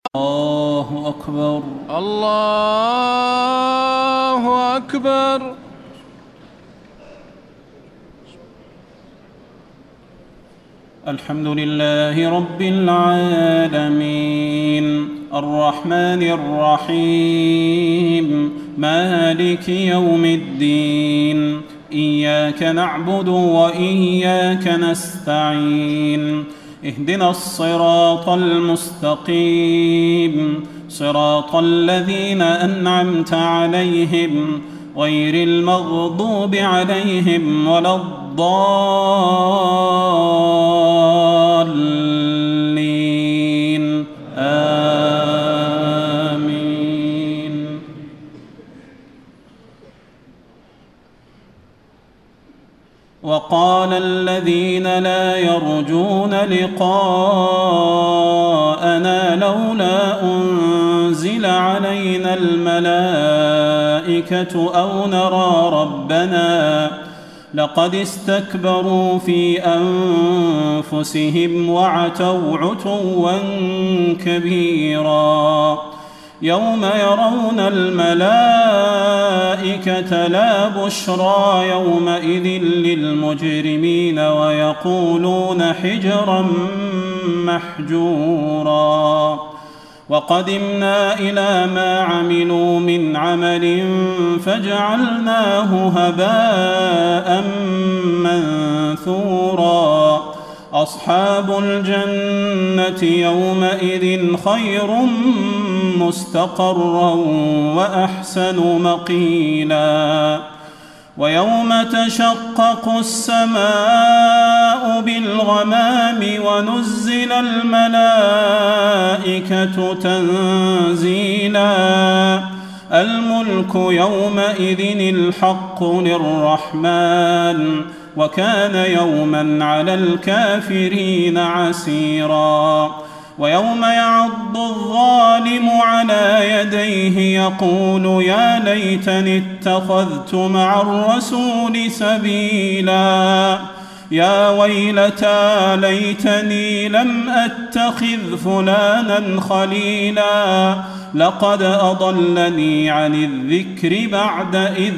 الله أكبر. الله أكبر. الحمد لله رب العالمين الرحمن الرحيم مالك يوم الدين إياك نعبد وإياك نستعين اهدنا الصراط المستقيم صراط الذين أنعمت عليهم غير المغضوب عليهم ولا الضالين آمين. وقال الذين لا يرجون لقاءنا لولا أنزل علينا الملائكة أو نرى ربنا لقد استكبروا في أنفسهم وعتوا عتوا كبيرا يوم يرون الملائكة لا بشرى يومئذ للمجرمين ويقولون حجرا محجورا وقدمنا إلى ما عملوا من عمل فجعلناه هباء منثورا أصحاب الجنة يومئذ خير مستقرا وأحسن مقيلا ويوم تشقق السماء بالغمام ونزل الملائكة تنزيلا الملك يومئذ الحق للرحمن وكان يوما على الكافرين عسيرا ويوم يعض الظالم على يديه يقول يا ليتني اتخذت مع الرسول سبيلا يا ويلتى ليتني لم أتخذ فلانا خليلا لقد أضلني عن الذكر بعد إذ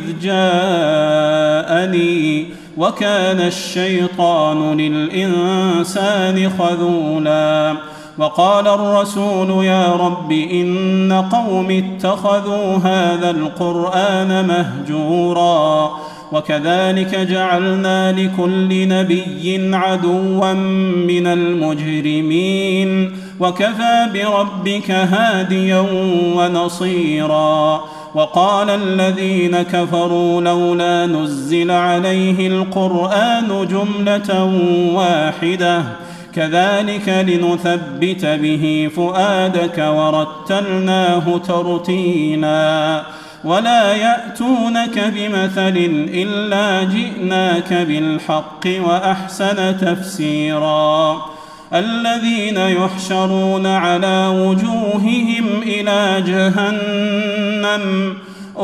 جاءني وكان الشيطان للإنسان خذولا وقال الرسول يا رب إن قوم اتخذوا هذا القرآن مهجورا وكذلك جعلنا لكل نبي عدوا من المجرمين وكفى بربك هاديا ونصيرا وقال الذين كفروا لولا نزل عليه القرآن جملة واحدة كذلك لنثبت به فؤادك ورتلناه ترتيلا ولا يأتونك بمثل إلا جئناك بالحق وأحسن تفسيرا الذين يحشرون على وجوههم إلى جهنم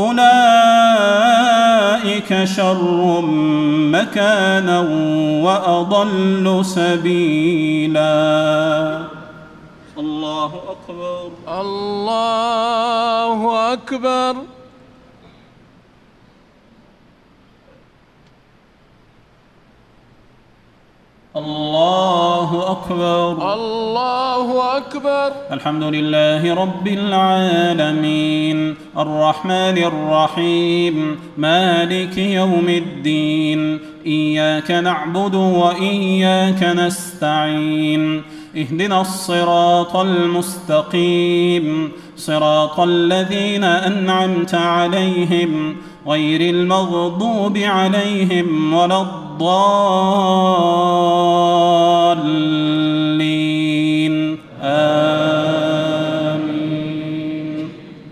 أولئك شر مكانا وأضل سبيلا. الله أكبر. الله أكبر. الله أكبر. الله أكبر. الحمد لله رب العالمين الرحمن الرحيم مالك يوم الدين إياك نعبد وإياك نستعين اهدنا الصراط المستقيم صراط الذين أنعمت عليهم غير المغضوب عليهم ولا الضالين آمين.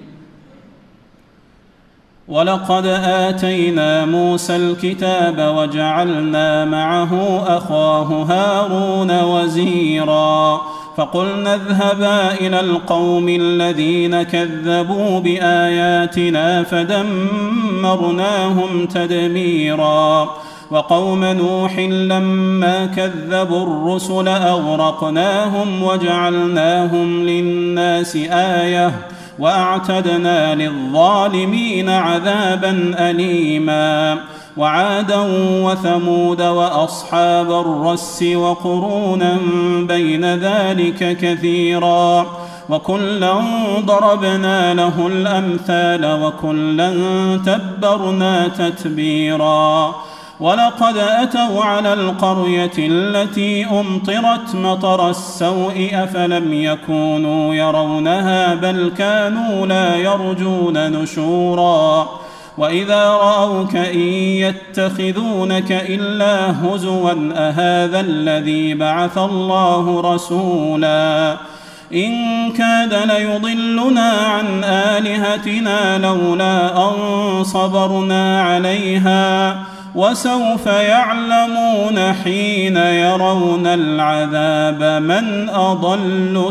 ولقد آتينا موسى الكتاب وجعلنا معه أخاه هارون وزيرا فقلنا اذهبا إلى القوم الذين كذبوا بآياتنا فدمرناهم تدميرا وقوم نوح لما كذبوا الرسل أغرقناهم وجعلناهم للناس آية وأعتدنا للظالمين عذابا أليما وعادا وثمود وأصحاب الرس وقرونا بين ذلك كثيرا وكلا ضربنا له الأمثال وكلا تبرنا تتبيرا ولقد أتوا على القرية التي أمطرت مطر السوء أفلم يكونوا يرونها بل كانوا لا يرجون نشورا وإذا رأوك إن يتخذونك إلا هزوا أهذا الذي بعث الله رسولا إن كاد ليضلنا عن آلهتنا لولا أن صبرنا عليها وسوف يعلمون حين يرون العذاب من أضل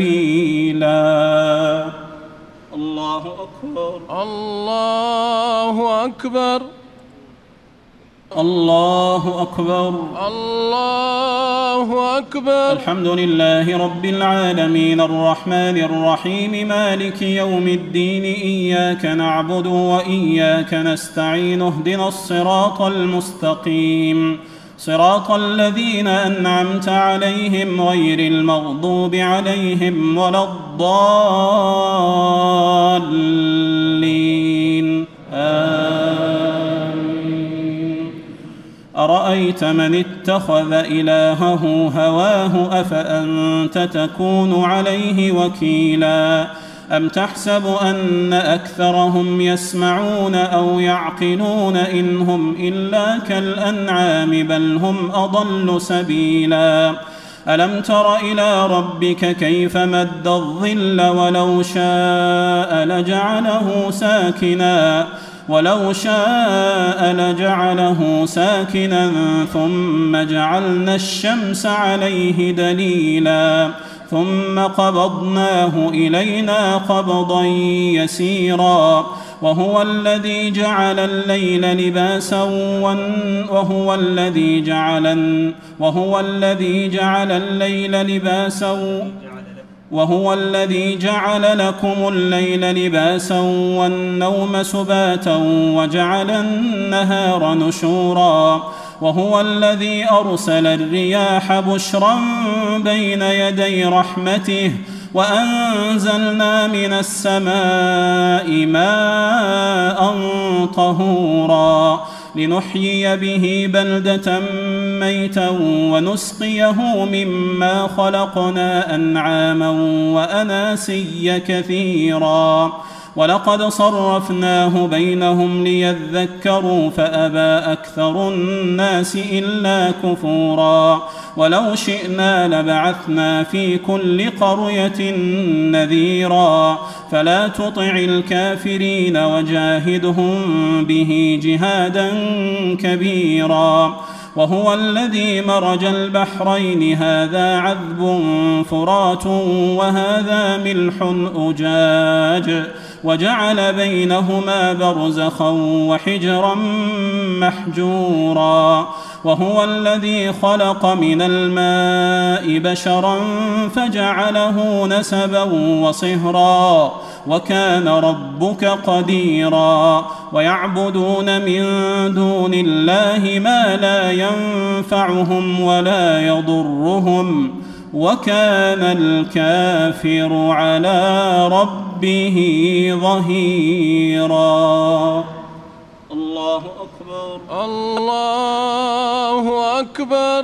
سبيلا. الله أكبر الله أكبر الله أكبر الله أكبر. الحمد لله رب العالمين الرحمن الرحيم مالك يوم الدين إياك نعبد وإياك نستعين اهدنا الصراط المستقيم صراط الذين أنعمت عليهم غير المغضوب عليهم ولا الضالين آمين. أرأيت من اتخذ إلهه هواه أفأنت تكون عليه وكيلا أم تحسب أن أكثرهم يسمعون أو يعقلون إن هم إلا كالأنعام بل هم أضل سبيلا ألم تر إلى ربك كيف مد الظل ولو شاء لجعله ساكنا ثم جعلنا الشمس عليه دليلا ثم قبضناه إلينا قبضا يسيرا وهو الذي جعل الليل لباسا وهو الذي جعل لكم الليل لباسا والنوم سباتا وجعل النهار نشورا وهو الذي أرسل الرياح بشرا بين يدي رحمته وأنزلنا من السماء ماء طهورا لنحيي به بلدة ميتا ونسقيه مما خلقنا أنعاما وأناسيا كثيرا ولقد صرفناه بينهم ليذكروا فأبى أكثر الناس إلا كفورا ولو شئنا لبعثنا في كل قرية نذيرا فلا تطع الكافرين وجاهدهم به جهادا كبيرا وهو الذي مرج البحرين هذا عذب فرات وهذا ملح أجاج وجعل بينهما برزخا وحجرا محجورا وهو الذي خلق من الماء بشرا فجعله نسبا وصهرا وكان ربك قديرا ويعبدون من دون الله ما لا ينفعهم ولا يضرهم وكان الكافر على ربه ظهيرا. الله أكبر الله أكبر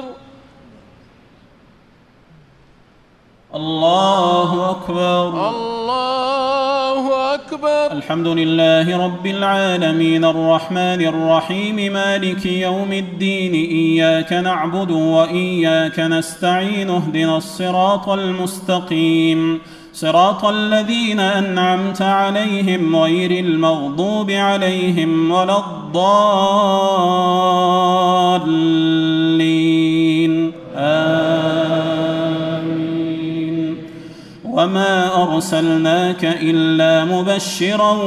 الله أكبر الله أكبر. الحمد لله رب العالمين الرحمن الرحيم مالك يوم الدين إياك نعبد وإياك نستعين اهدنا الصراط المستقيم صراط الذين أنعمت عليهم غير المغضوب عليهم ولا الضالين آمين. وما أرسلناك إلا مبشرا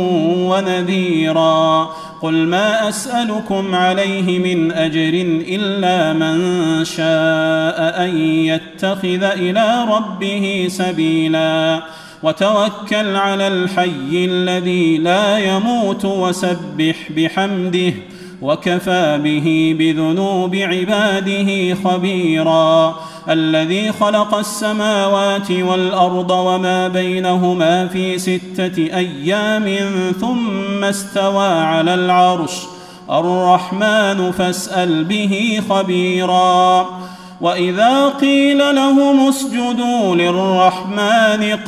ونذيرا قل ما أسألكم عليه من أجر إلا من شاء أن يتخذ إلى ربه سبيلا وتوكل على الحي الذي لا يموت وسبح بحمده وكفى به بذنوب عباده خبيرا الذي خلق السماوات والأرض وما بينهما في 6 أيام ثم استوى على العرش الرحمن فاسأل به خبيرا وإذا قيل لهم اسجدوا للرحمن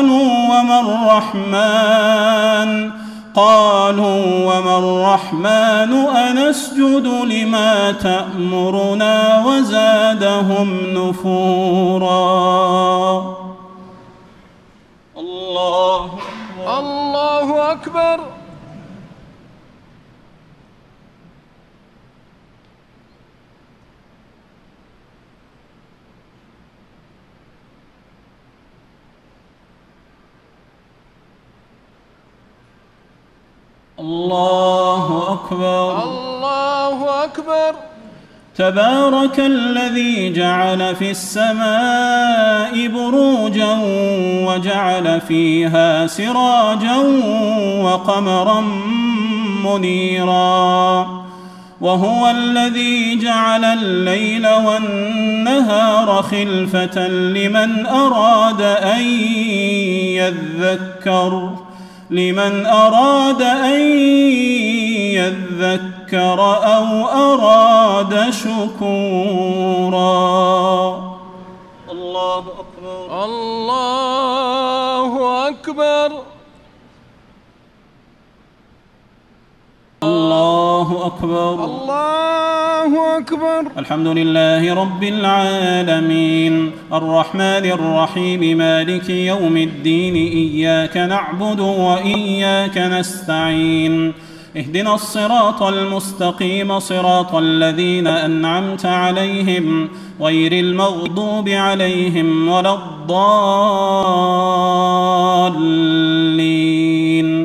قالوا وما الرحمن أنسجد لما تأمرنا وزادهم نفورا. الله أكبر. الله أكبر. الله أكبر. الله أكبر. تبارك الذي جعل في السماء بروجا وجعل فيها سراجا وقمرا منيرا وهو الذي جعل الليل والنهار خلفة لمن أراد أن يذكر أو أراد شكورا. الله أكبر. الله أكبر. الله أكبر. الله أكبر. الحمد لله رب العالمين الرحمن الرحيم مالك يوم الدين إياك نعبد وإياك نستعين اهدنا الصراط المستقيم صراط الذين أنعمت عليهم غير المغضوب عليهم ولا الضالين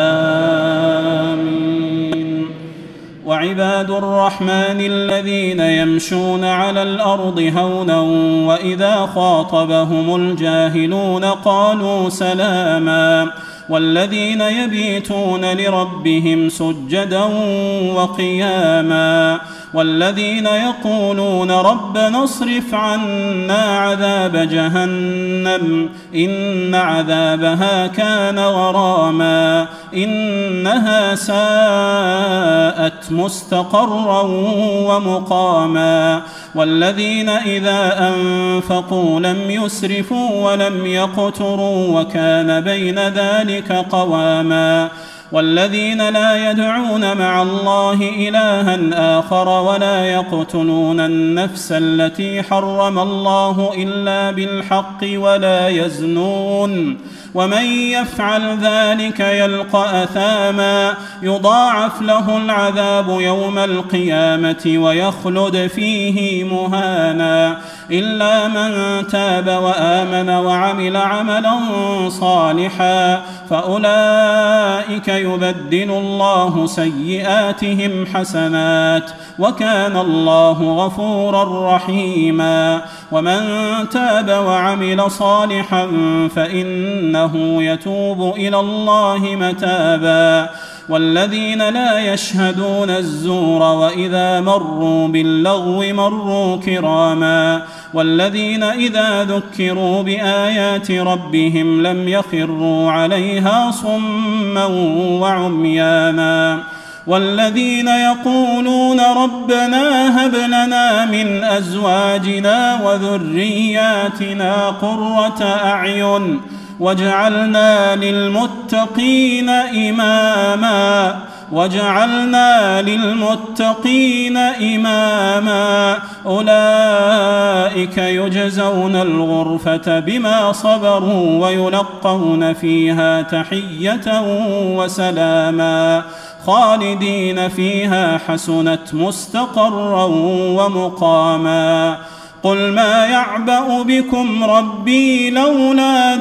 آمين. وعباد الرحمن الذين يمشون على الأرض هونا وإذا خاطبهم الجاهلون قالوا سلاما والذين يبيتون لربهم سجدا وقياما والذين يقولون ربنا اصرف عنا عذاب جهنم إن عذابها كان غراما إنها ساءت مستقرا ومقاما والذين إذا أنفقوا لم يسرفوا ولم يقتروا وكان بين ذلك قواما والذين لا يدعون مع الله إلها آخر ولا يقتلون النفس التي حرم الله إلا بالحق ولا يزنون ومن يفعل ذلك يلقى أثاما يضاعف له العذاب يوم القيامة ويخلد فيه مهانا إلا من تاب وآمن وعمل عملا صالحا فأولئك يبدل الله سيئاتهم حسنات وكان الله غفورا رحيما ومن تاب وعمل صالحا فإنه يتوب إلى الله متابا والذين لا يشهدون الزور وإذا مروا باللغو مروا كراما والذين إذا ذكروا بآيات ربهم لم يخروا عليها صما وعميانا والذين يقولون ربنا هب لنا من أزواجنا وذرياتنا قرة أعين واجعلنا للمتقين إماما أولئك يجزون الغرفة بما صبروا ويلقون فيها تحية وسلاما خالدين فيها حسنت مستقرا ومقاما قل ما يعبأ بكم ربي لولا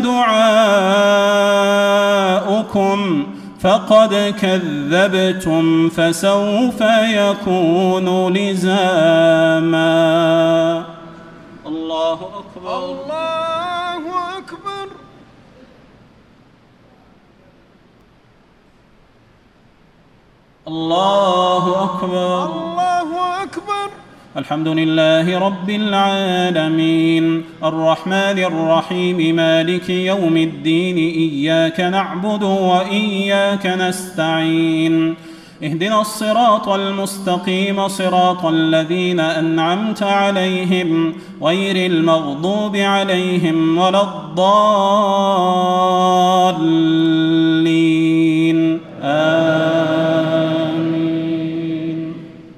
دعاؤكم فقد كذبتم فسوف يكون لزاما. الله أكبر. الله أكبر. الله أكبر. الله أكبر. الحمد لله رب العالمين الرحمن الرحيم مالك يوم الدين إياك نعبد وإياك نستعين اهدنا الصراط المستقيم صراط الذين أنعمت عليهم غير المغضوب عليهم ولا الضالين آمين.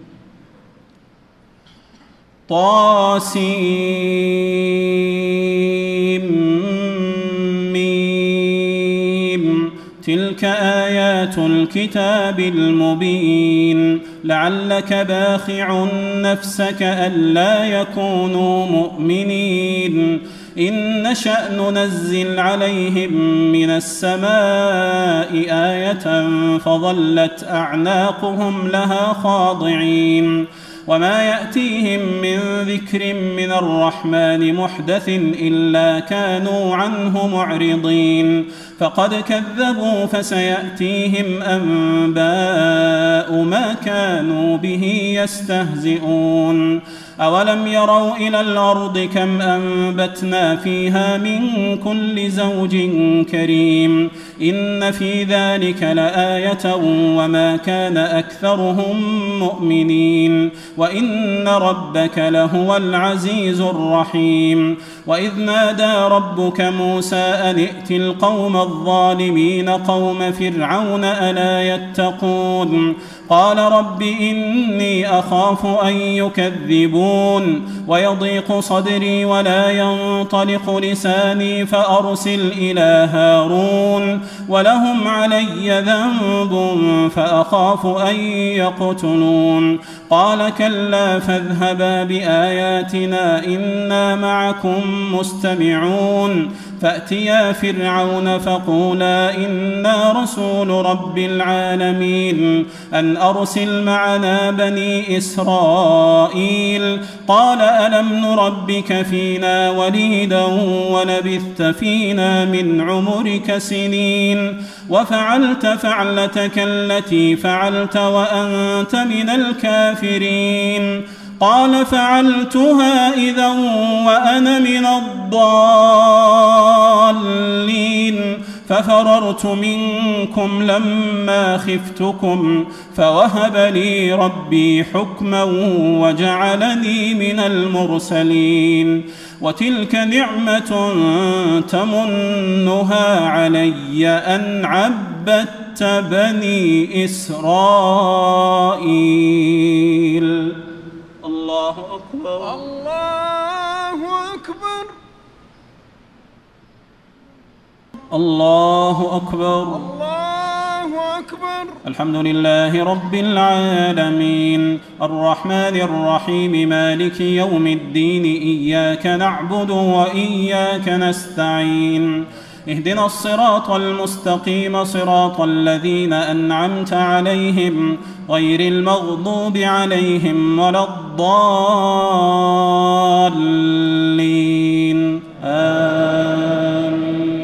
طاسيم تلك آيات الكتاب المبين لعلك باخع نفسك ألا يكونوا مؤمنين إن نشأ ننزل عليهم من السماء آية فظلت أعناقهم لها خاضعين وما يأتيهم من ذكر من الرحمن محدث إلا كانوا عنه معرضين فقد كذبوا فسيأتيهم أنباء ما كانوا به يستهزئون أولم يروا إلى الأرض كم أنبتنا فيها من كل زوج كريم إن في ذلك لآية وما كان أكثرهم مؤمنين وإن ربك لهو العزيز الرحيم وإذ نادى ربك موسى أن ائت القوم الظالمين قوم فرعون ألا يتقون قال رب إني أخاف أن يكذبون ويضيق صدري ولا ينطلق لساني فأرسل إلى هارون ولهم علي ذنب فأخاف أن يقتلون قال كلا فاذهبا بآياتنا إنا معكم مستمعون فأتيا فرعون فقولا إنا رسول رب العالمين أن أرسل معنا بني إسرائيل قال ألم نربك فينا وليدا ولبثت فينا من عمرك سنين وفعلت فعلتك التي فعلت وأنت من الكافرين قال فعلتها إذا وأنا من الضالين ففررت منكم لما خفتكم فوهب لي ربي حكما وجعلني من المرسلين وتلك نعمة تمنها علي أن عبدت بني إسرائيل. الله أكبر. الله أكبر. الله أكبر. الله أكبر. الحمد لله رب العالمين الرحمن الرحيم مالك يوم الدين إياك نعبد وإياك نستعين اهدنا الصراط المستقيم صراط الذين أنعمت عليهم غير المغضوب عليهم ولا الضالين آمين.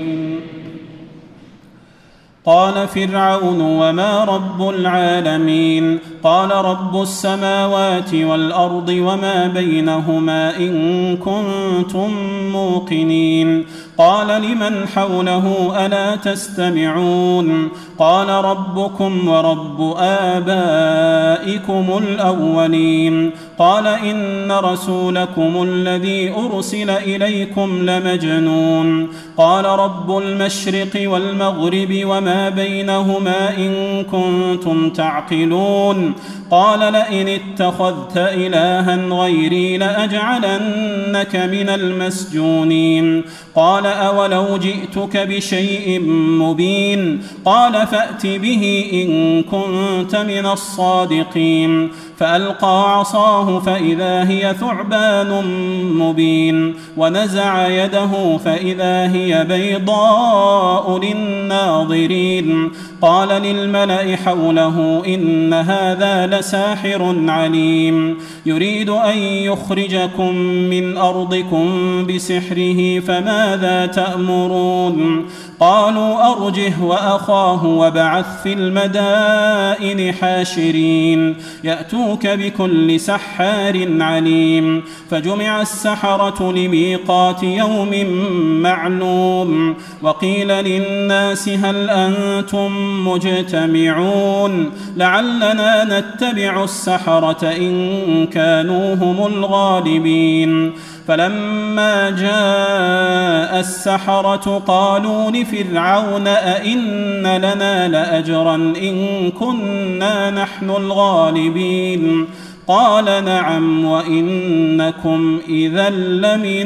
قال فرعون وما رب العالمين قال رب السماوات والأرض وما بينهما إن كنتم موقنين قال لمن حوله ألا تستمعون قال ربكم ورب آبائكم الأولين قال إن رسولكم الذي أرسل إليكم لمجنون قال رب المشرق والمغرب وما بينهما إن كنتم تعقلون قال لئن اتخذت إلها غيري لأجعلنك من المسجونين قال أولو جئتك بشيء مبين قال فأت به إن كنت من الصادقين فألقى عصاه فإذا هي ثعبان مبين ونزع يده فإذا هي بيضاء للناظرين قال للملأ حوله إن هذا لساحر عليم يريد أن يخرجكم من أرضكم بسحره فماذا تأمرون قالوا أرجه وأخاه وابعث في المدائن حاشرين يأتوك بكل سحار عليم فجمع السحرة لميقات يوم معلوم وقيل للناس هل أنتم مجتمعون لعلنا نتبع السحرة إن كانوا هم الغالبين فلما جاء السحرة قالوا لفرعون أئن لنا لأجرا إن كنا نحن الغالبين قال نعم وإنكم إذا لمن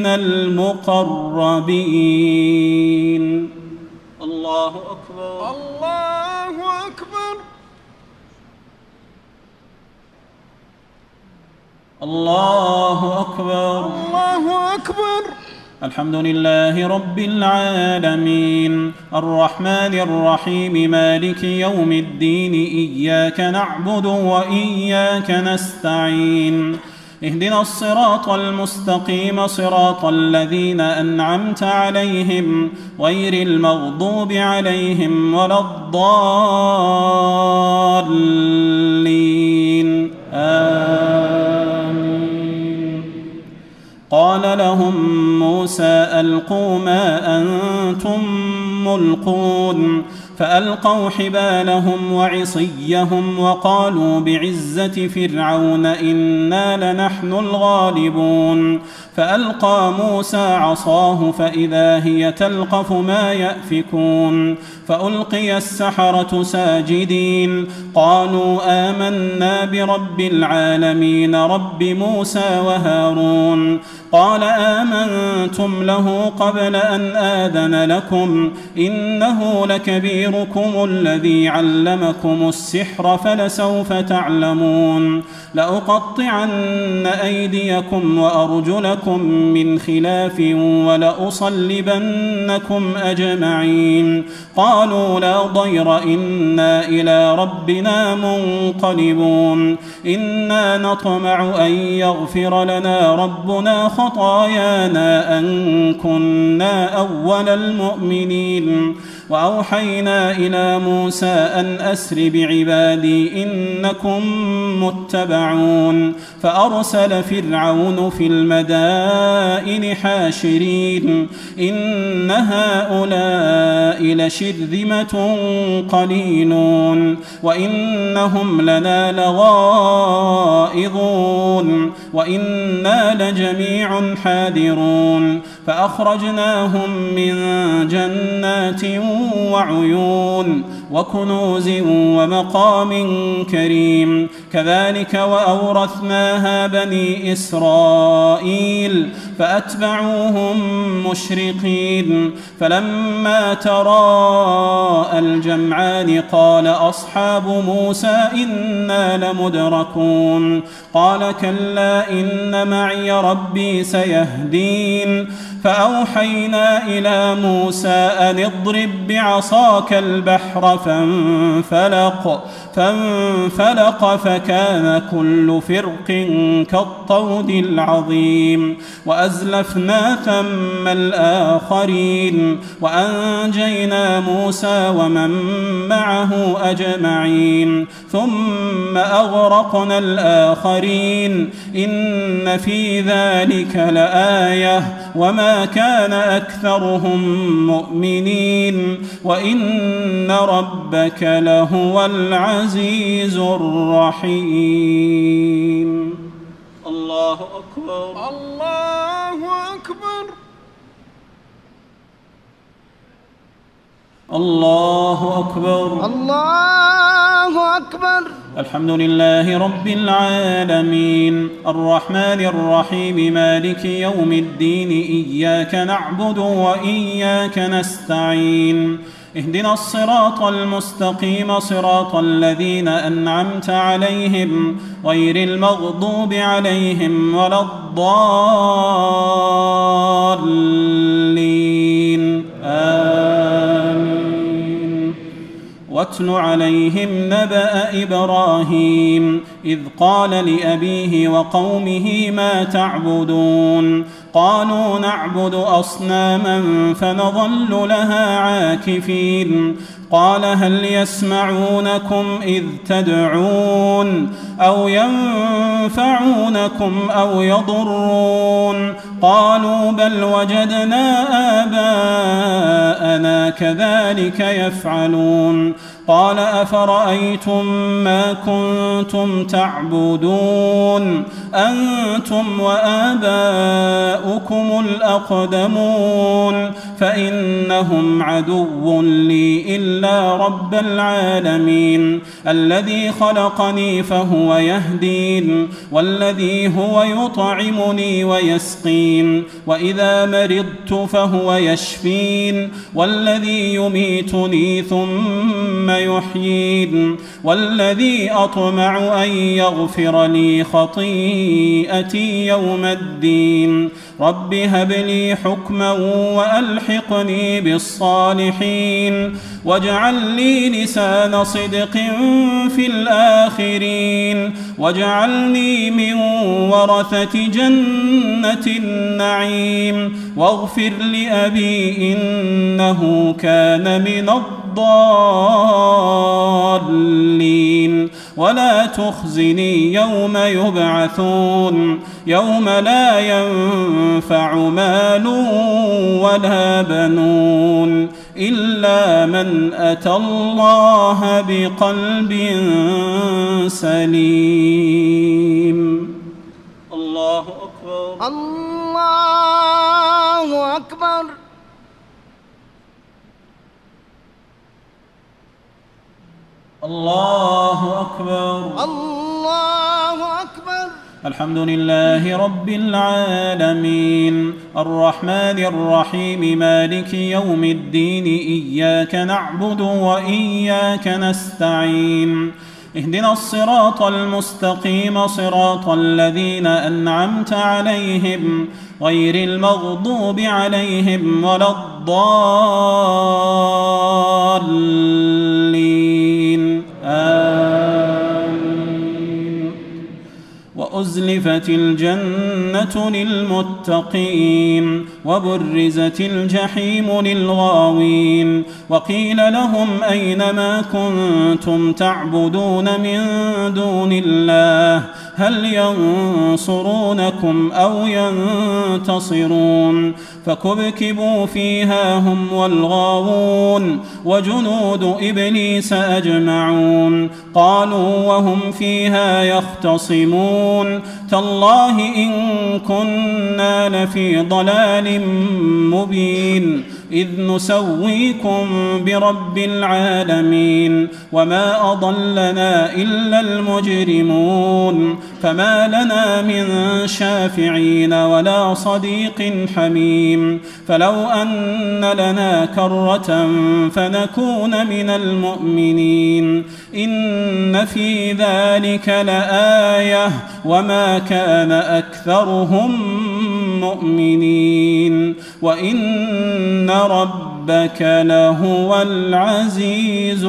المقربين الله أكبر الله أكبر الله أكبر الله أكبر. الحمد لله رب العالمين الرحمن الرحيم مالك يوم الدين إياك نعبد وإياك نستعين اهدنا الصراط المستقيم صراط الذين أنعمت عليهم غير المغضوب عليهم ولا الضالين آمين. قال لهم موسى ألقوا ما أنتم ملقون فألقوا حبالهم وعصيهم وقالوا بعزة فرعون إنا لنحن الغالبون فألقى موسى عصاه فإذا هي تلقف ما يأفكون فألقي السحرة ساجدين قالوا آمنا برب العالمين رب موسى وهارون قال آمنتم له قبل أن آذن لكم إنه لكبيركم الذي علمكم السحر فلسوف تعلمون لأقطعن أيديكم وأرجلكم من خلاف ولأصلبنكم أجمعين قالوا لا ضير إنا إلى ربنا منقلبون إنا نطمع أن يغفر لنا ربنا خطايانا أن كنا أول المؤمنين وأوحينا إلى موسى أن أسر بعبادي إنكم متبعون فأرسل فرعون في المدائن حاشرين إن هؤلاء لشرذمة قليلون وإنهم لنا لغائظون وإنا لجميع حاذرون فأخرجناهم من جنات وعيون وكنوز ومقام كريم كذلك وأورثناها بني إسرائيل فأتبعوهم مشرقين فلما تراءى الجمعان قال أصحاب موسى إنا لمدركون قال كلا إن معي ربي سيهدين فأوحينا إلى موسى أن اضرب بعصاك البحر فانفلق فكان كل فرق كالطود العظيم وأزلفنا ثم الآخرين وأنجينا موسى ومن معه أجمعين ثم أغرقنا الآخرين إن في ذلك لآية وما كان أكثرهم مؤمنين وإن ربك لهو العزيز الرحيم الله أكبر الله أكبر الله أكبر الله أكبر. الحمد لله رب العالمين الرحمن الرحيم مالك يوم الدين إياك نعبد وإياك نستعين اهدنا الصراط المستقيم صراط الذين أنعمت عليهم غير المغضوب عليهم ولا الضالين آمين. واتل عليهم نبأ إبراهيم إذ قال لأبيه وقومه ما تعبدون قالوا نعبد أصناما فنظل لها عاكفين قال هل يسمعونكم إذ تدعون أو ينفعونكم أو يضرون قالوا بل وجدنا آباءنا كذلك يفعلون قال أفرأيتم ما كنتم تعبدون أنتم وآباؤكم الأقدمون فإنهم عدو لي إلا رب العالمين الذي خلقني فهو يهدين والذي هو يطعمني ويسقين وإذا مرضت فهو يشفين والذي يميتني ثم يحيين والذي أطمع أن يغفر لي خطيئتي يوم الدين رب هب لي حكما وألحقني بالصالحين واجعل لي لسان صدق في الآخرين واجعلني من ورثة جنة النعيم واغفر لأبي إنه كان من الضالين ولا تخزني يوم يبعثون يوم لا ينفع مال ولا بنون إلا من أتى الله بقلب سليم. الله أكبر. الله أكبر. الله أكبر. الله أكبر. الحمد لله رب العالمين الرحمن الرحيم مالك يوم الدين إياك نعبد وإياك نستعين اهدنا الصراط المستقيم صراط الذين أنعمت عليهم غير المغضوب عليهم ولا الضالين آمين. وأزلفت الجنة للمتقين وبرزت الجحيم للغاوين وقيل لهم أين ما كنتم تعبدون من دون الله هل ينصرونكم أو ينتصرون فكبكبوا فيها هم والغاوون وجنود إبليس أجمعون قالوا وهم فيها يختصمون تالله إن كنا لفي ضلال مبين إذ نسويكم برب العالمين وما أضلنا إلا المجرمون فما لنا من شافعين ولا صديق حميم فلو أن لنا كرة فنكون من المؤمنين إن في ذلك لآية وما كان أكثرهم مؤمنين وإن ربك لهو العزيز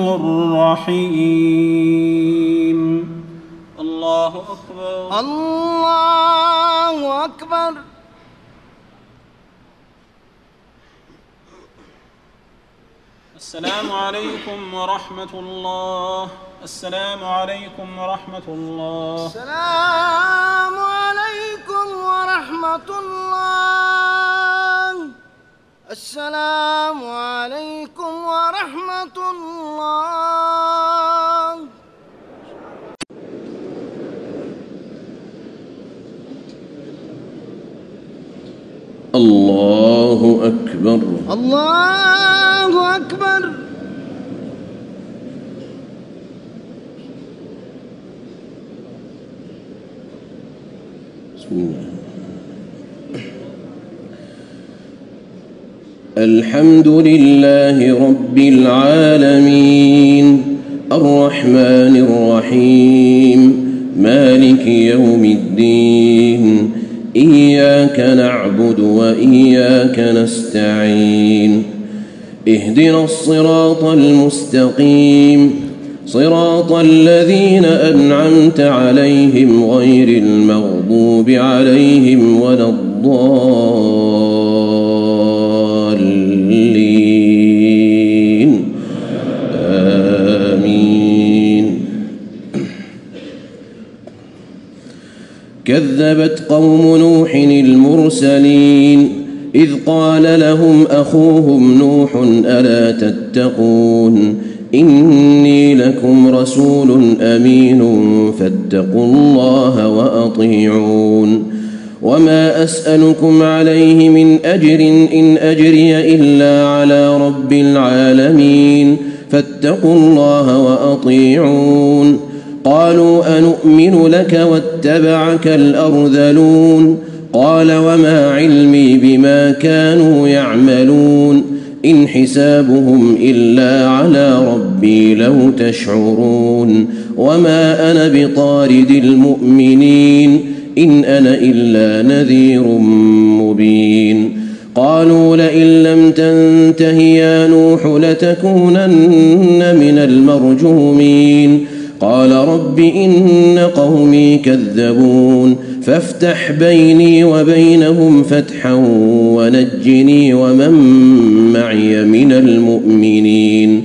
الرحيم. الله أكبر. الله أكبر. السلام عليكم ورحمة الله. السلام عليكم ورحمة الله. السلام عليكم ورحمة الله. السلام عليكم ورحمة الله. الله أكبر. الله أكبر. بسم الله. الحمد لله رب العالمين الرحمن الرحيم مالك يوم الدين إياك نعبد وإياك نستعين اهدنا الصراط المستقيم صراط الذين أنعمت عليهم غير المغضوب عليهم ولا الضالين آمين. كذبت قوم نوح المرسلين إذ قال لهم أخوهم نوح ألا تتقون إني لكم رسول أمين فاتقوا الله وأطيعون وما أسألكم عليه من أجر إن أجري إلا على رب العالمين فاتقوا الله وأطيعون قالوا أنؤمن لك واتبعك الأرذلون قال وما علمي بما كانوا يعملون إن حسابهم إلا على ربي لو تشعرون وما أنا بطارد المؤمنين إن أنا إلا نذير مبين قالوا لئن لم تنته يا نوح لتكونن من المرجومين قال رب إن قومي كذبون فافتح بيني وبينهم فتحا ونجني ومن معي من المؤمنين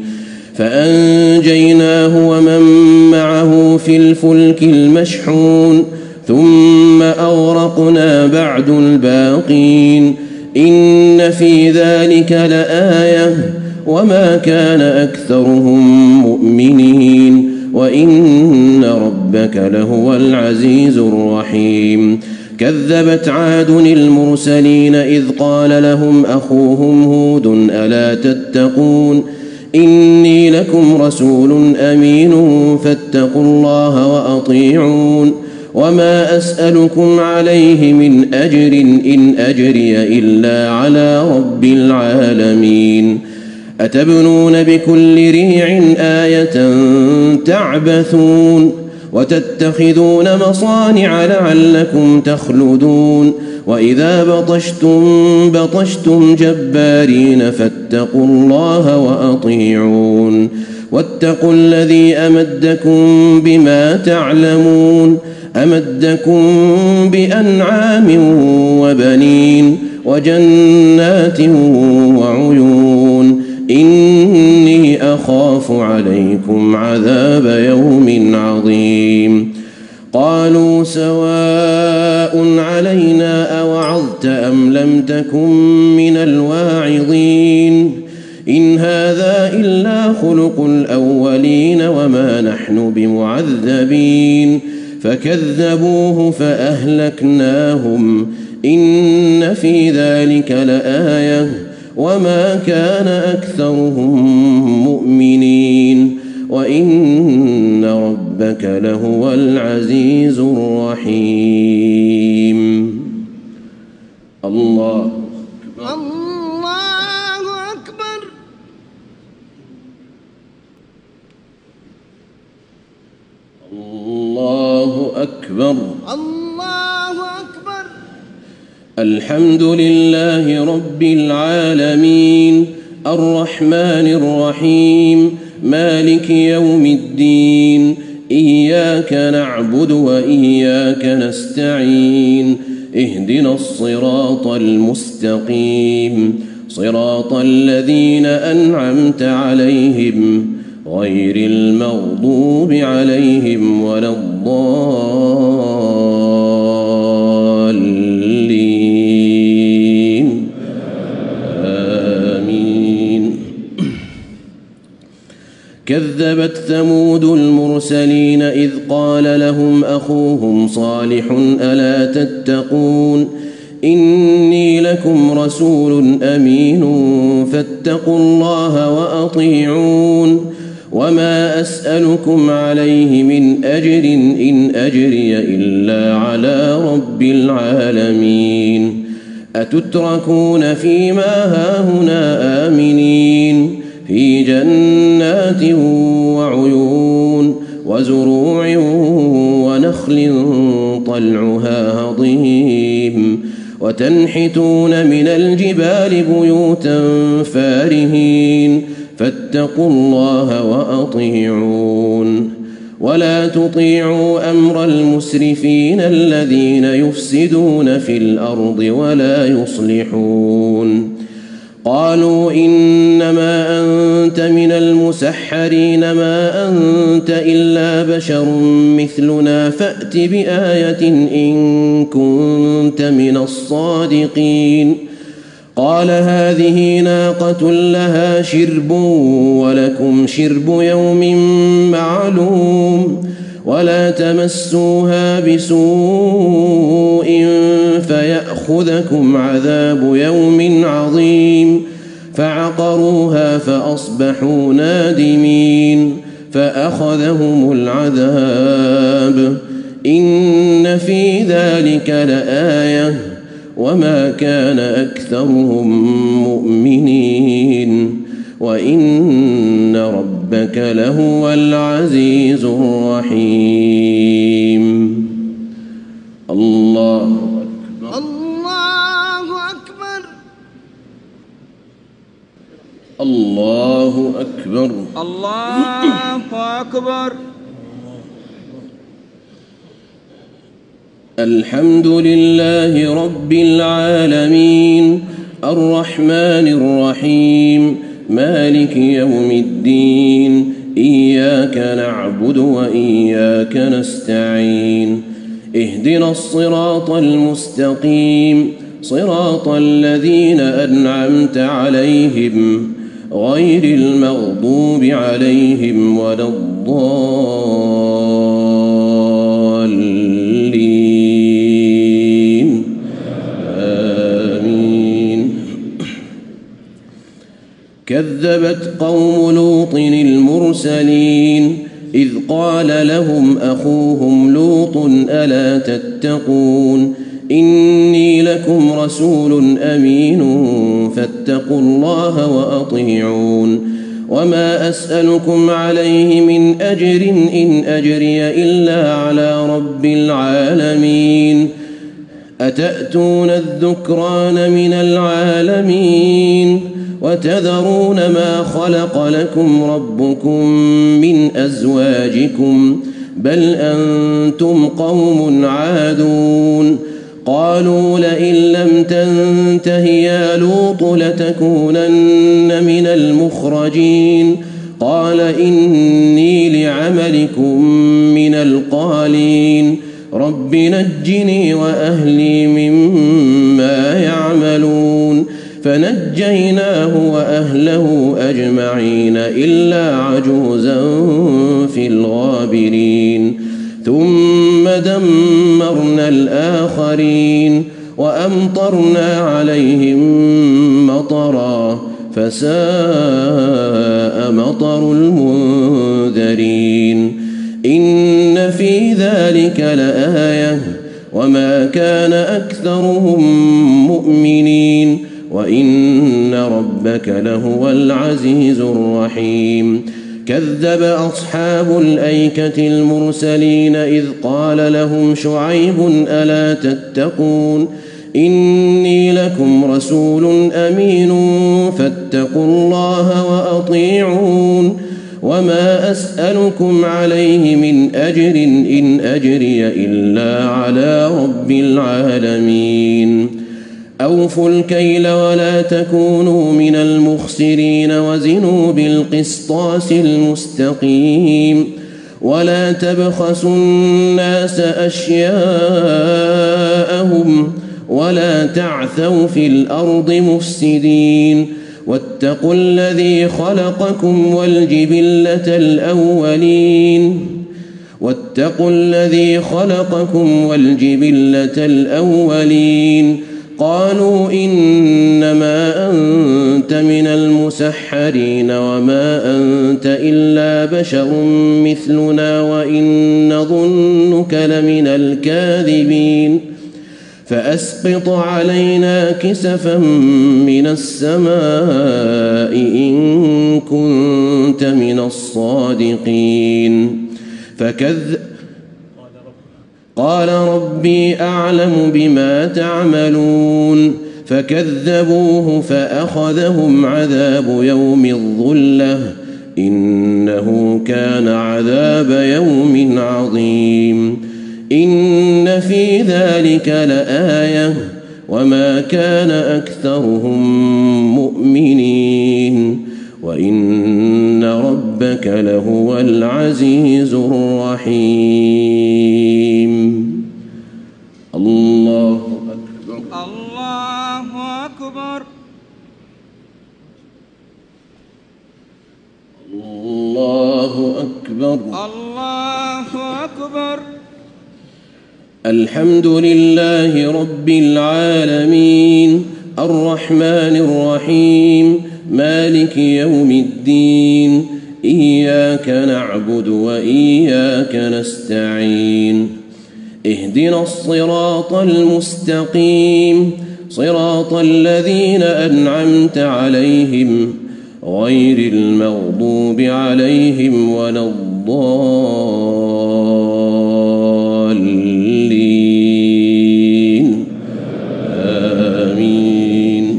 فأنجيناه ومن معه في الفلك المشحون ثم أغرقنا بعد الباقين إن في ذلك لآية وما كان أكثرهم مؤمنين وإن ربك لهو العزيز الرحيم كذبت عاد المرسلين إذ قال لهم أخوهم هود ألا تتقون إني لكم رسول أمين فاتقوا الله وأطيعون وما أسألكم عليه من أجر إن أجري إلا على رب العالمين أتبنون بكل ريع آية تعبثون وتتخذون مصانع لعلكم تخلدون وإذا بطشتم جبارين فاتقوا الله وأطيعون واتقوا الذي أمدكم بما تعلمون أمدكم بأنعام وبنين وجنات وعيون إني أخاف عليكم عذاب يوم عظيم قالوا سواء علينا أوعظت أم لم تكن من الواعظين إن هذا إلا خلق الأولين وما نحن بمعذبين فكذبوه فأهلكناهم إن في ذلك لآية وما كان أكثرهم مؤمنين وإن ربك لهو العزيز الرحيم. الله أكبر. الله أكبر. الله أكبر. الحمد لله رب العالمين الرحمن الرحيم مالك يوم الدين إياك نعبد وإياك نستعين اهدنا الصراط المستقيم صراط الذين أنعمت عليهم غير المغضوب عليهم ولا الضالين آمين. كذبت ثمود المرسلين إذ قال لهم أخوهم صالح ألا تتقون إني لكم رسول أمين فاتقوا الله وأطيعون وما أسألكم عليه من أجر إن أجري إلا على رب العالمين أتتركون فيما هاهنا آمنين في جنات وعيون وزروع ونخل طلعها هضيم وتنحتون من الجبال بيوتا فارهين فاتقوا الله وأطيعون ولا تطيعوا أمر المسرفين الذين يفسدون في الأرض ولا يصلحون قالوا إنما أنت من المسحرين ما أنت إلا بشر مثلنا فأت بآية إن كنت من الصادقين قال هذه ناقة لها شرب ولكم شرب يوم معلوم ولا تمسوها بسوء فيأخذكم عذاب يوم عظيم فعقروها فأصبحوا نادمين فأخذهم العذاب إن في ذلك لآية وما كان أكثرهم مؤمنين وإن ربك لهو العزيز الرحيم الله أكبر الله أكبر الله أكبر الله أكبر. الحمد لله رب العالمين الرحمن الرحيم مالك يوم الدين إياك نعبد وإياك نستعين اهدنا الصراط المستقيم صراط الذين أنعمت عليهم غير المغضوب عليهم ولا الضالين آمين. كذبت قوم لوط المرسلين إذ قال لهم أخوهم لوط ألا تتقون إني لكم رسول أمين فاتقوا الله وأطيعون وما أسألكم عليه من أجر إن أجري إلا على رب العالمين أتأتون الذكران من العالمين وتذرون ما خلق لكم ربكم من أزواجكم بل أنتم قوم عادون قالوا لئن لم تنته يا لوط لتكونن من المخرجين قال إني لعملكم من القالين رب نجني وأهلي مما يعملون فنجيناه وأهله أجمعين إلا عجوزا في الغابرين ثم دمرنا الآخرين وأمطرنا عليهم مطرا فساء مطر المنذرين إن في ذلك لآية وما كان أكثرهم مؤمنين وإن ربك لهو العزيز الرحيم كذب أصحاب الأيكة المرسلين إذ قال لهم شعيب ألا تتقون إني لكم رسول أمين فاتقوا الله وأطيعون وما أسألكم عليه من أجر إن أجري إلا على رب العالمين أوفوا الكيل ولا تكونوا من المخسرين وزنوا بالقسطاس المستقيم ولا تبخسوا الناس أشياءهم ولا تعثوا في الأرض مفسدين واتقوا الذي خلقكم والجبلة الأولين قالوا إنما أنت من المسحرين وما أنت إلا بشر مثلنا وإن نظنك لمن الكاذبين فأسقط علينا كسفا من السماء إن كنت من الصادقين. قال ربي أعلم بما تعملون. فكذبوه فأخذهم عذاب يوم الظلة إنه كان عذاب يوم عظيم. إن في ذلك لآية وما كان أكثرهم مؤمنين وإن ربك لهو العزيز الرحيم. الله أكبر. الله أكبر. الله أكبر. الله أكبر. الحمد لله رب العالمين الرحمن الرحيم مالك يوم الدين إياك نعبد وإياك نستعين اهدنا الصراط المستقيم صراط الذين أنعمت عليهم غير المغضوب عليهم ولا الضالين آمين.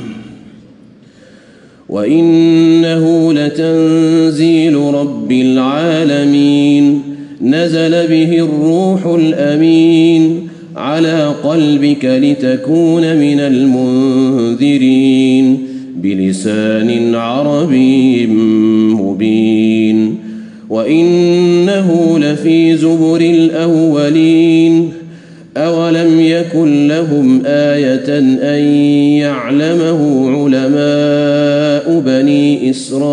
وإنه لتنزيل رب العالمين نزل به الروح الأمين على قلبك لتكون من المنذرين بلسان عربي مبين. وإنه لفي زبر الأولين أولم يكن لهم آية أن يعلمه علماء بني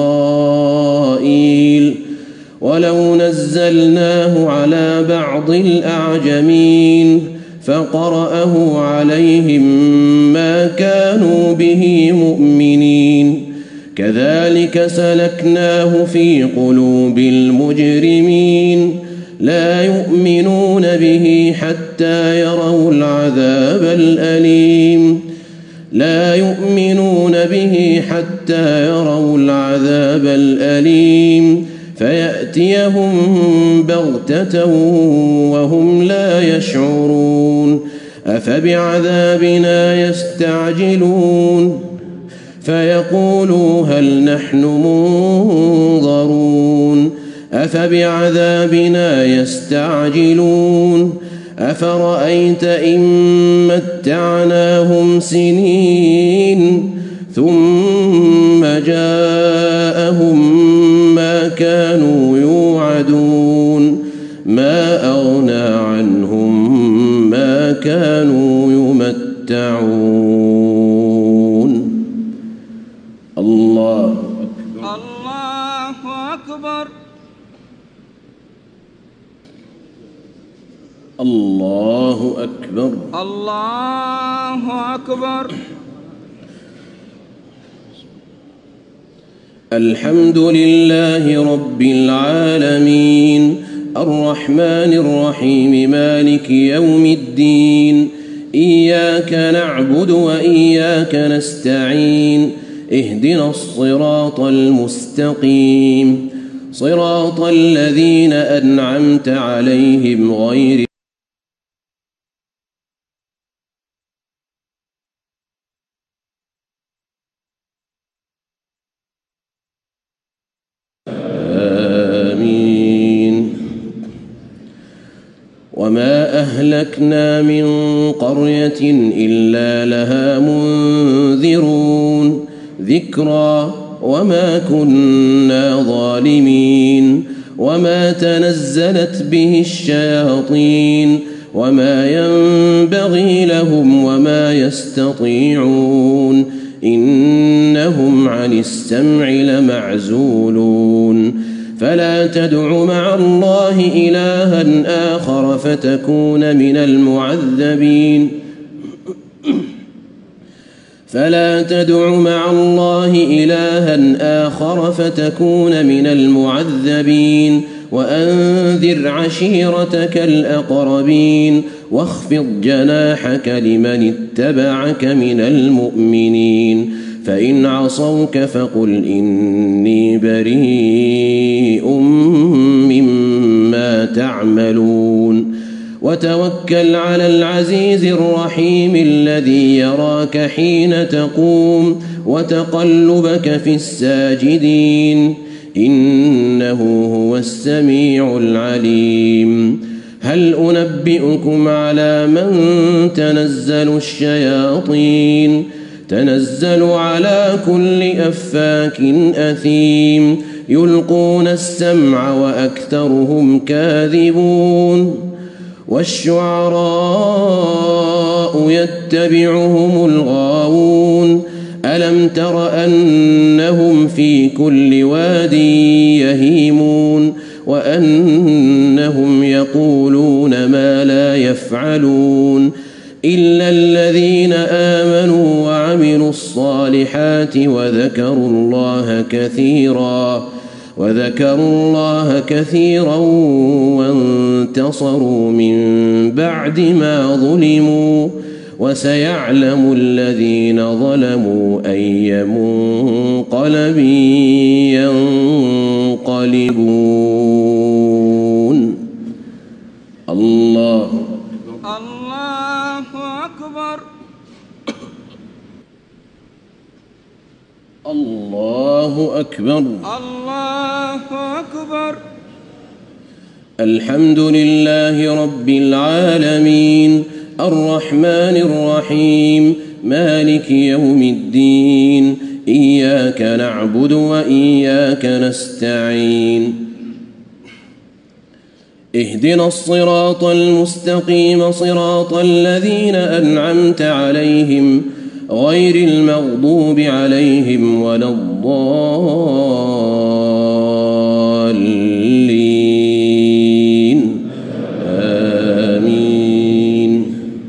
إسرائيل ولو نزلناه على بعض الأعجمين فقرأه عليهم ما كانوا به مؤمنين كذلك سلكناه في قلوب المجرمين لا يؤمنون به حتى يروا العذاب الأليم لا يؤمنون به حتى يروا العذاب الأليم فيأتيهم بغتة وهم لا يشعرون أفبعذابنا يستعجلون فيقولوا هل نحن منظرون أفبعذابنا يستعجلون أفرأيت إن متعناهم سنين ثم جاءهم ما كانوا يوعدون ما أغنى عنهم ما كانوا يمتعون. الله أكبر. الله أكبر. الله أكبر. الله أكبر. الحمد لله رب العالمين الرحمن الرحيم مالك يوم الدين إياك نعبد وإياك نستعين اهدنا الصراط المستقيم صراط الذين أنعمت عليهم غير وما أهلكنا من قرية إلا لها منذرون ذكرى وما كنا ظالمين وما تنزلت به الشياطين وما ينبغي لهم وما يستطيعون إنهم عن السمع لمعزولون فلا تدع مع الله إلها آخر فتكون من المعذبين فلا تدع مع الله إلها آخر فتكون من المعذبين وأنذر عشيرتك الأقربين واخفض جناحك لمن اتبعك من المؤمنين فإن عصوك فقل إني بريء مما تعملون وتوكل على العزيز الرحيم الذي يراك حين تقوم وتقلبك في الساجدين إنه هو السميع العليم هل أنبئكم على من تنزل الشياطين تنزل على كل أفاك أثيم يلقون السمع وأكثرهم كاذبون والشعراء يتبعهم الغاوون ألم تر أنهم في كل واد يهيمون وأنهم يقولون ما لا يفعلون إلا الذين آمنوا وعملوا الصالحات وذكروا الله كثيرا وانتصروا من بعد ما ظلموا وسيعلم الذين ظلموا أي منقلب ينقلبون الله أكبر الله أكبر الله أكبر الحمد لله رب العالمين الرحمن الرحيم مالك يوم الدين إياك نعبد وإياك نستعين اهدنا الصراط المستقيم صراط الذين أنعمت عليهم غير المغضوب عليهم ولا الضالين آمين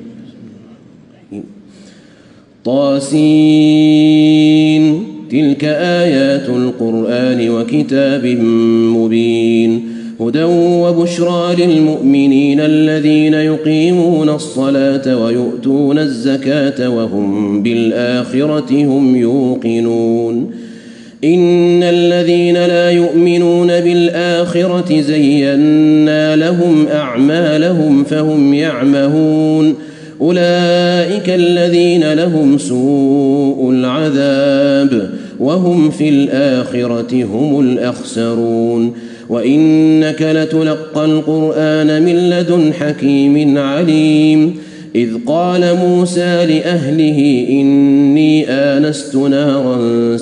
طاسين تلك آيات القرآن وكتاب مبين هدى وبشرى للمؤمنين الذين يقيمون الصلاة ويؤتون الزكاة وهم بالآخرة هم يوقنون إن الذين لا يؤمنون بالآخرة زينا لهم أعمالهم فهم يعمهون أولئك الذين لهم سوء العذاب وهم في الآخرة هم الأخسرون وإنك لتلقى القرآن من لدن حكيم عليم إذ قال موسى لأهله إني آنست نارا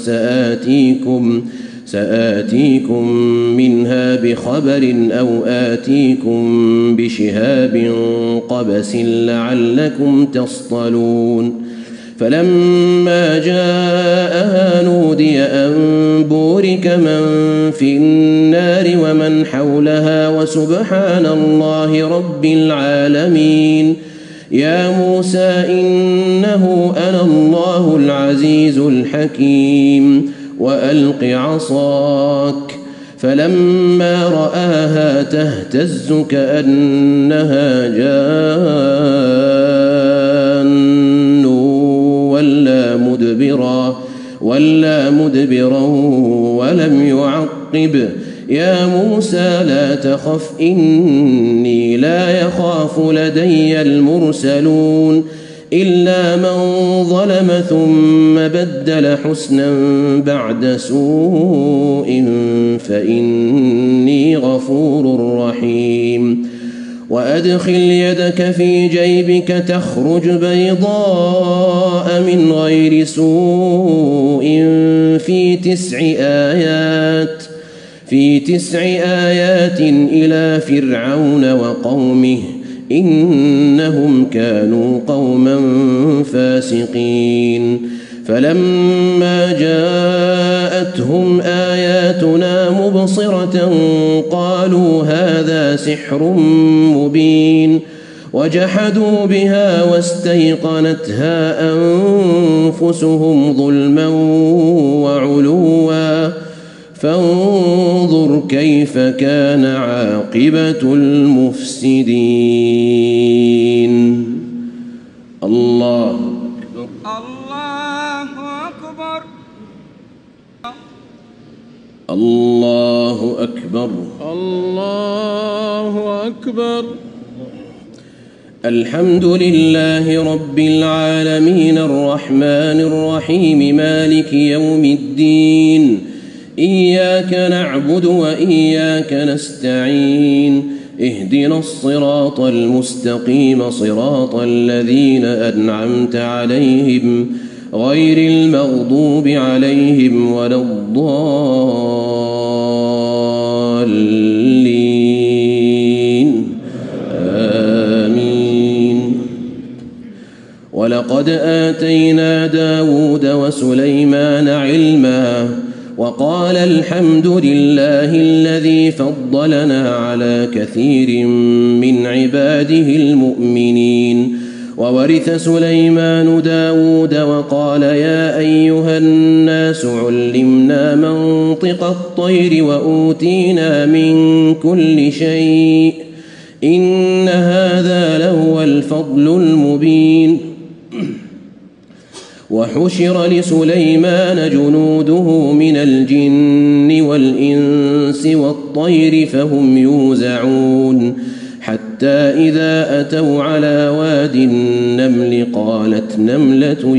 سآتيكم منها بخبر أو آتيكم بشهاب قبس لعلكم تصطلون فلما جاءها نودي أن بورك من في النار ومن حولها وسبحان الله رب العالمين يا موسى إنه أنا الله العزيز الحكيم وألق عصاك فلما رآها تهتز كأنها جان ولا مدبرا ولم يعقب يا موسى لا تخف إني لا يخاف لدي المرسلون إلا من ظلم ثم بدل حسنا بعد سوء فإني غفور رحيم وأدخل يدك في جيبك تخرج بيضاء من غير سوء في 9 آيات إلى فرعون وقومه إنهم كانوا قوما فاسقين فلما جاءتهم آياتنا مبصرة قالوا هذا سحر مبين وجحدوا بها واستيقنتها أنفسهم ظلما وعلوا فانظر كيف كان عاقبة المفسدين. الله أكبر. الله أكبر. الله أكبر. الله أكبر. الحمد لله رب العالمين الرحمن الرحيم مالك يوم الدين. إياك نعبد وإياك نستعين. اهدنا الصراط المستقيم صراط الذين أنعمت عليهم غير المغضوب عليهم ولا الضالين. آمين. ولقد آتينا داود وسليمان علما وقال الحمد لله الذي فضلنا على كثير من عباده المؤمنين. وورث سليمان داود وقال يا أيها الناس علمنا منطق الطير وأوتينا من كل شيء إن هذا لهو الفضل المبين. وحشر لسليمان جنوده من الجن والإنس والطير فهم يوزعون حتى إذا أتوا على واد النمل قالت نملة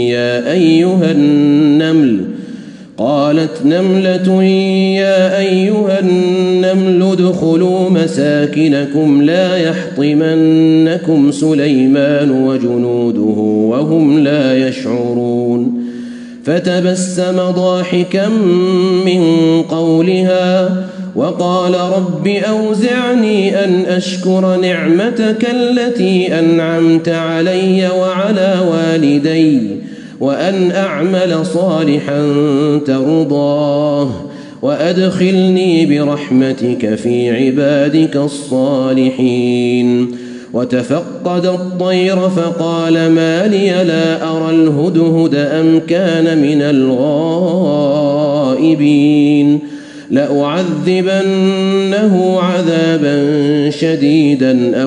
يا أيها النمل ادخلوا مساكنكم لا يحطمنكم سليمان وجنوده وهم لا يشعرون. فتبسم ضاحكا من قولها وقال رب أوزعني أن أشكر نعمتك التي أنعمت علي وعلى والدي وأن أعمل صالحا ترضاه وأدخلني برحمتك في عبادك الصالحين. وتفقد الطير فقال ما لي لا أرى الهدهد أم كان من الغائبين. لأعذبنه عذابا شديدا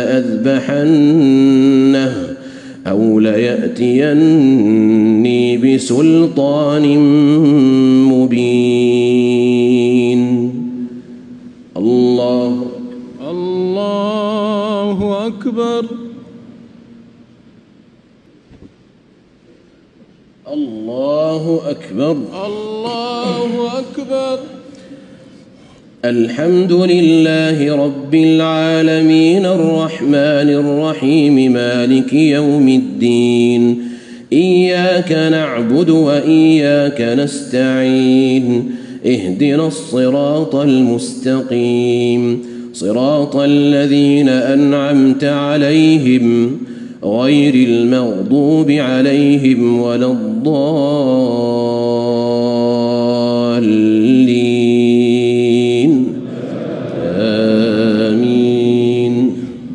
أو ليأتيني بسلطان مبين. الله أكبر. الله أكبر. الله أكبر. الحمد لله رب العالمين الرحمن الرحيم مالك يوم الدين. إياك نعبد وإياك نستعين. اهدنا الصراط المستقيم صراط الذين أنعمت عليهم غير المغضوب عليهم ولا الضالين. آمين.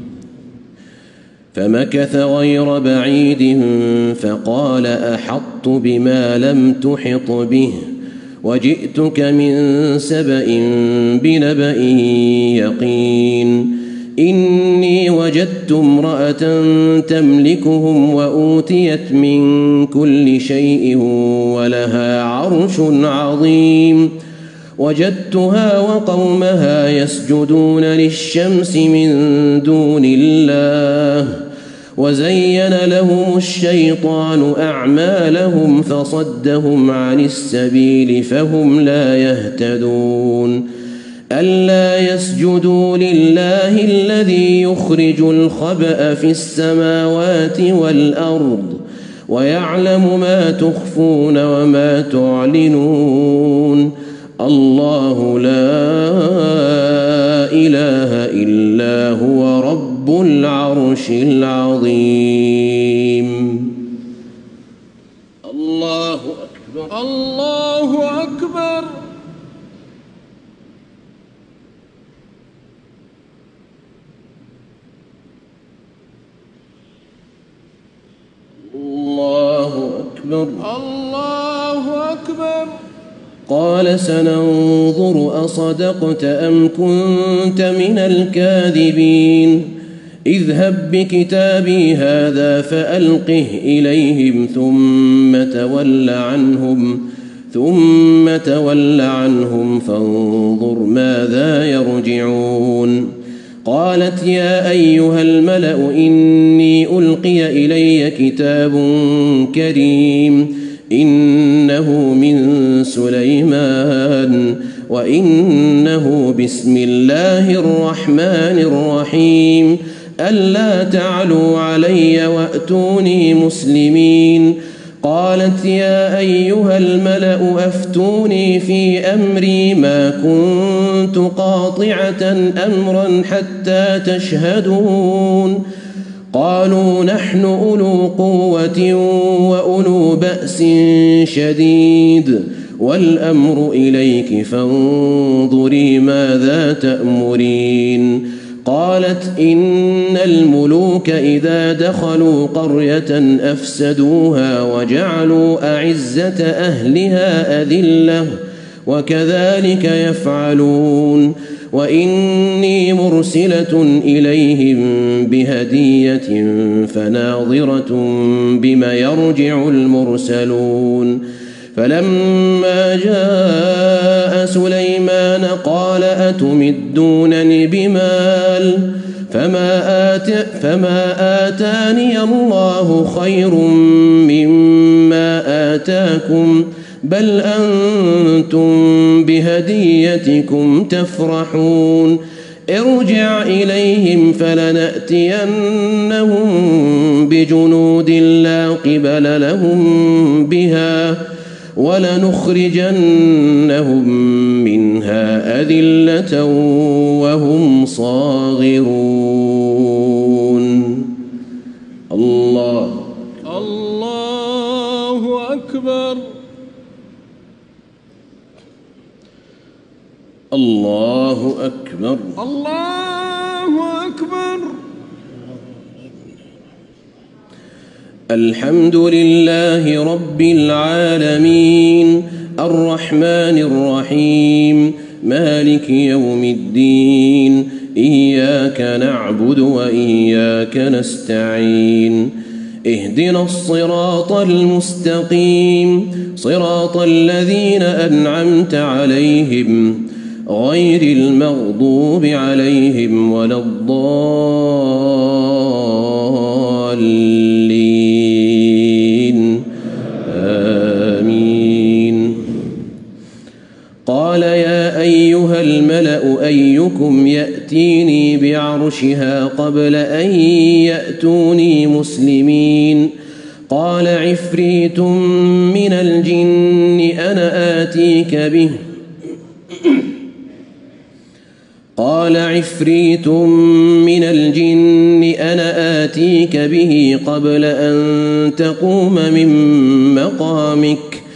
فمكث غير بعيد فقال أحطت بما لم تحط به وجئتك من سبأ بنبأ يقين. إني وجدت امرأة تملكهم وأوتيت من كل شيء ولها عرش عظيم. وجدتها وقومها يسجدون للشمس من دون الله وزين لهم الشيطان أعمالهم فصدهم عن السبيل فهم لا يهتدون. ألا يسجدوا لله الذي يخرج الخبأ في السماوات والأرض ويعلم ما تخفون وما تعلنون. الله لا إله إلا هو رب العرش العظيم. الله أكبر. الله أكبر. الله أكبر. الله أكبر. قال قال سننظر أصدقت أم كنت من الكاذبين اذهب بكتابي هذا فألقه إليهم ثم تول عنهم فانظر ماذا يرجعون. قالت يا أيها الملأ إني ألقي إلي كتاب كريم إنه من سليمان وإنه بسم الله الرحمن الرحيم ألا تعلوا علي وأتوني مسلمين. قالت يا أيها الملأ أفتوني في أمري ما كنت قاطعة أمرا حتى تشهدون. قالوا نحن أولو قوة وأولو بأس شديد والأمر إليك فانظري ماذا تأمرين. قالت إن الملوك إذا دخلوا قرية أفسدوها وجعلوا أعزة أهلها أذلة وكذلك يفعلون. وإني مرسلة إليهم بهدية فناظرة بما يرجع المرسلون. فلما جاء سليمان قال أتمدونني بمال فما آتاني الله خير مما آتاكم بل أنتم بهديتكم تفرحون. ارجع إليهم فلنأتينهم بجنود لا قبل لهم بها ولنخرجنهم منها أذلة وهم صاغرون. الله أكبر. الله أكبر. الله أكبر. الحمد لله رب العالمين الرحمن الرحيم مالك يوم الدين إياك نعبد وإياك نستعين اهدنا الصراط المستقيم صراط الذين أنعمت عليهم غير المغضوب عليهم ولا الضالين آمين. قال يا أيها الملأ أيكم يأتيني بعرشها قبل أن يأتوني مسلمين. قال عفريت من الجن أنا آتيك به قبل أن تقوم من مقامك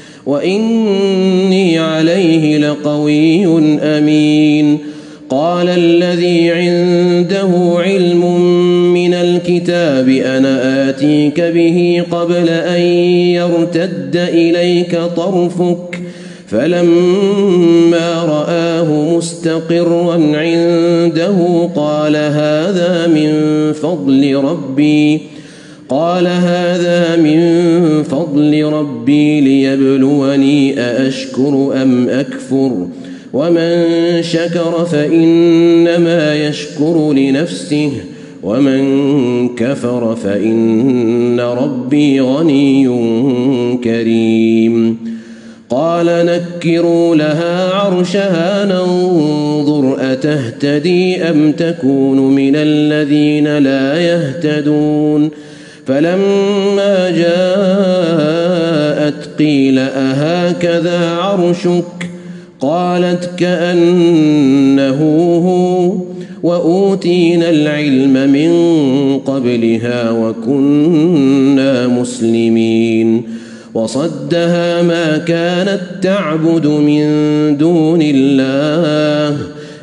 وإني عليه لقوي أمين. قال الذي عنده علم من الكتاب أنا آتيك به قبل أن يرتد إليك طرفك فلما رآه مستقرا عنده قال هذا من فضل ربي ليبلوني أأشكر أم أكفر ومن شكر فإنما يشكر لنفسه ومن كفر فإن ربي غني كريم. قال نكروا لها عرشها ننظر أتهتدي أم تكون من الذين لا يهتدون. فلما جاءت قيل أهكذا عرشك قالت كأنه هو وأوتينا العلم من قبلها وكنا مسلمين. وصدها ما كانت تعبد من دون الله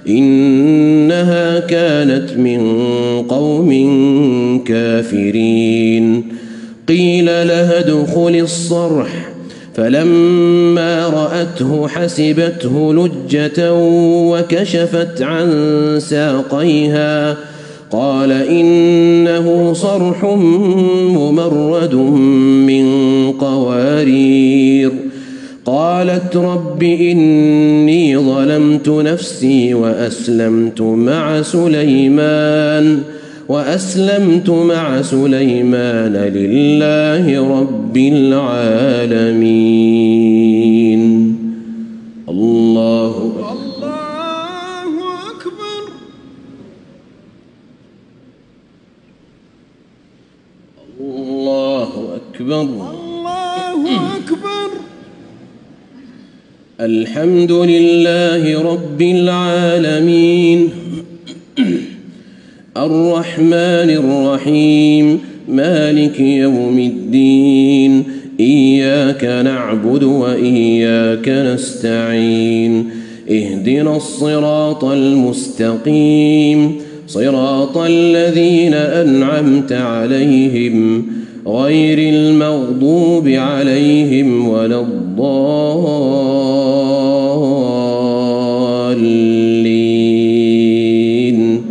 إنها كانت من قوم كافرين. قيل لها ادخل الصرح فلما رأته حسبته لجة وكشفت عن ساقيها قال إنه صرح ممرد من قوارير. قالت رب إني ظلمت نفسي وأسلمت مع سليمان لله رب العالمين. الله أكبر. الله أكبر. الله أكبر. الحمد لله رب العالمين الرحمن الرحيم مالك يوم الدين إياك نعبد وإياك نستعين اهدنا الصراط المستقيم صراط الذين أنعمت عليهم غير المغضوب عليهم ولا الضالين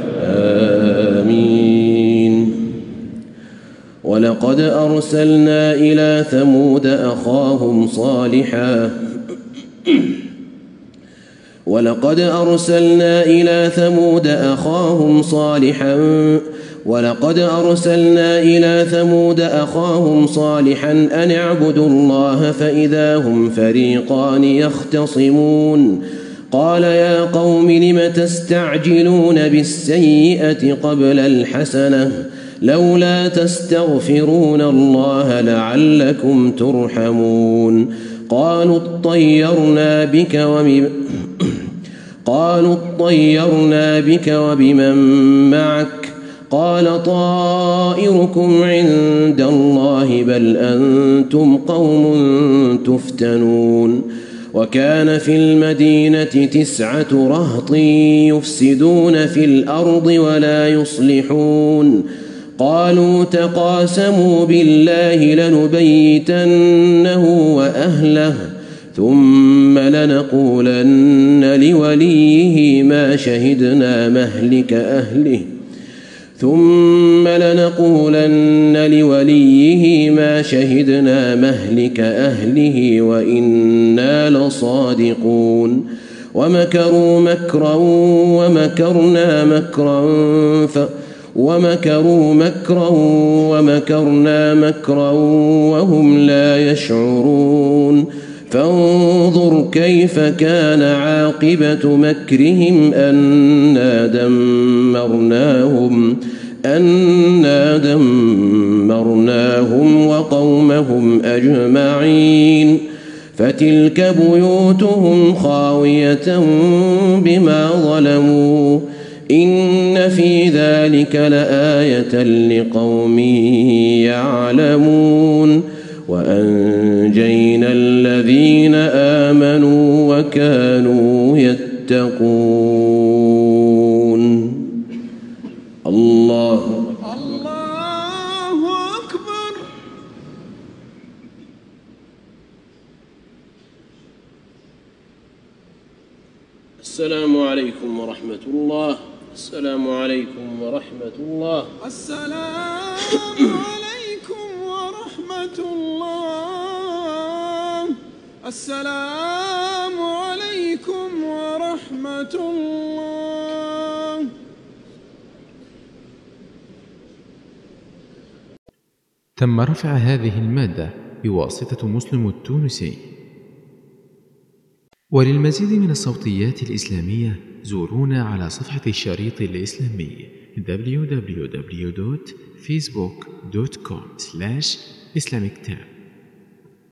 آمين. ولقد أرسلنا إلى ثمود أخاهم صالحا ولقد أرسلنا إلى ثمود أخاهم صالحا أن اعبدوا الله فإذا هم فريقان يختصمون. قال يا قوم لم تستعجلون بالسيئة قبل الحسنة لولا تستغفرون الله لعلكم ترحمون. قالوا اطيرنا بك وبمن معك قال طائركم عند الله بل أنتم قوم تفتنون. وكان في المدينة 9 رهط يفسدون في الأرض ولا يصلحون. قالوا تقاسموا بالله لنبيتنه وأهله ثم لنقولن لوليه ما شهدنا مهلك أهله وإنا لصادقون. ومكروا مكرا ومكرنا مكرا وهم لا يشعرون. فانظر كيف كان عاقبة مكرهم أنا دمرناهم وقومهم أجمعين. فتلك بيوتهم خاوية بما ظلموا إن في ذلك لآية لقوم يعلمون. وأنجينا الذين آمنوا وكانوا يتقون. الله أكبر. السلام عليكم ورحمة الله. السلام عليكم ورحمة الله. السلام عليكم ورحمة الله. السلام عليكم ورحمة الله. تم رفع هذه المادة بواسطة مسلم التونسي. وللمزيد من الصوتيات الإسلامية زورونا على صفحة الشريط الإسلامي www.facebook.com/islamictab.